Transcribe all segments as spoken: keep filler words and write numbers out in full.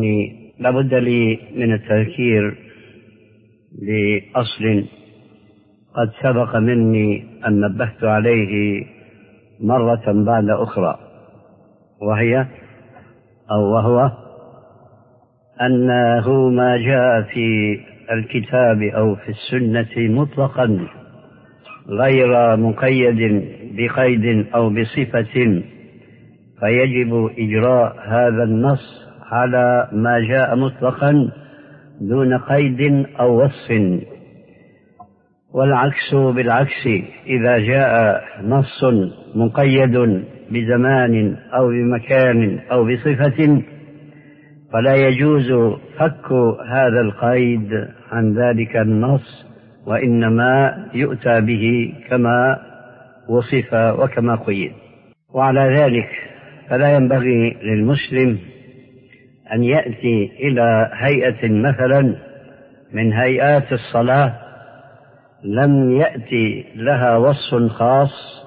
إني لابد لي من التذكير بأصل قد سبق مني أن نبهت عليه مرة بعد أخرى، وهي أو وهو أنه ما جاء في الكتاب أو في السنة مطلقا غير مقيد بقيد أو بصفة، فيجب إجراء هذا النص على ما جاء مطلقا دون قيد أو وصف، والعكس بالعكس. إذا جاء نص مقيد بزمان أو بمكان أو بصفة فلا يجوز فك هذا القيد عن ذلك النص، وإنما يؤتى به كما وصف وكما قيد. وعلى ذلك فلا ينبغي للمسلم أن يأتي إلى هيئة مثلا من هيئات الصلاة لم يأتي لها وصف خاص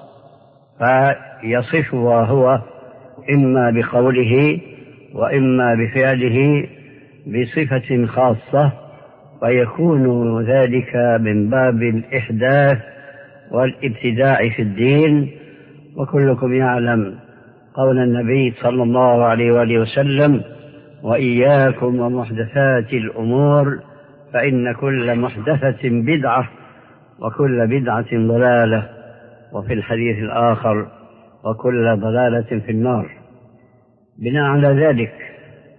فيصفها هو إما بقوله وإما بفعله بصفة خاصة، فيكون ذلك من باب الإحداث والابتداع في الدين. وكلكم يعلم قول النبي صلى الله عليه وآله وسلم: وإياكم ومحدثات الأمور فإن كل محدثة بدعة وكل بدعة ضلالة، وفي الحديث الآخر: وكل ضلالة في النار. بناء على ذلك